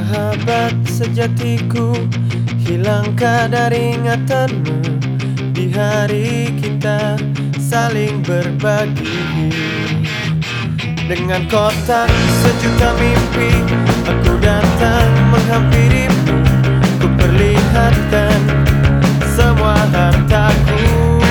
Sahabat sejatiku, hilangkah dari ingatanmu di hari kita saling berbagi? Dengan kotak sejuta mimpi, aku datang menghampirimu. Ku perlihatkan semua hartaku.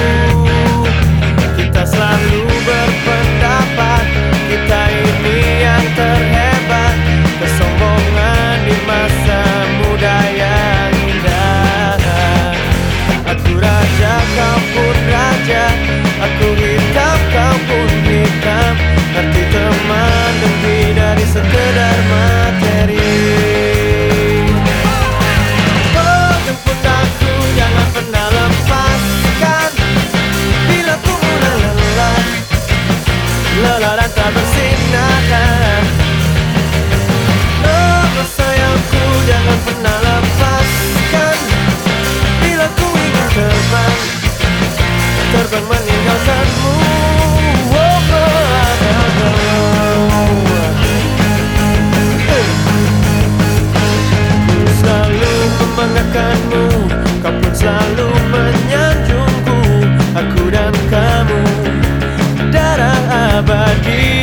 Kita selalu berpendapat kita ini yang terhebat. Kesombongan di masa muda yang indah. Aku raja, kau pun raja. Aku hitam, kau pun hitam. Arti teman lebih dari sekedar materi. Oh, jemput aku, jangan pernah lepaskan. Bila ku mulai lelah, lelah dan tak bersinar. Oh, sayangku, jangan pernah lepaskan. Bila ku ingin terbang, terbang meninggalkanmu. Membanggakanmu, kau pun selalu menyanjungku. Aku dan kamu darah abadi.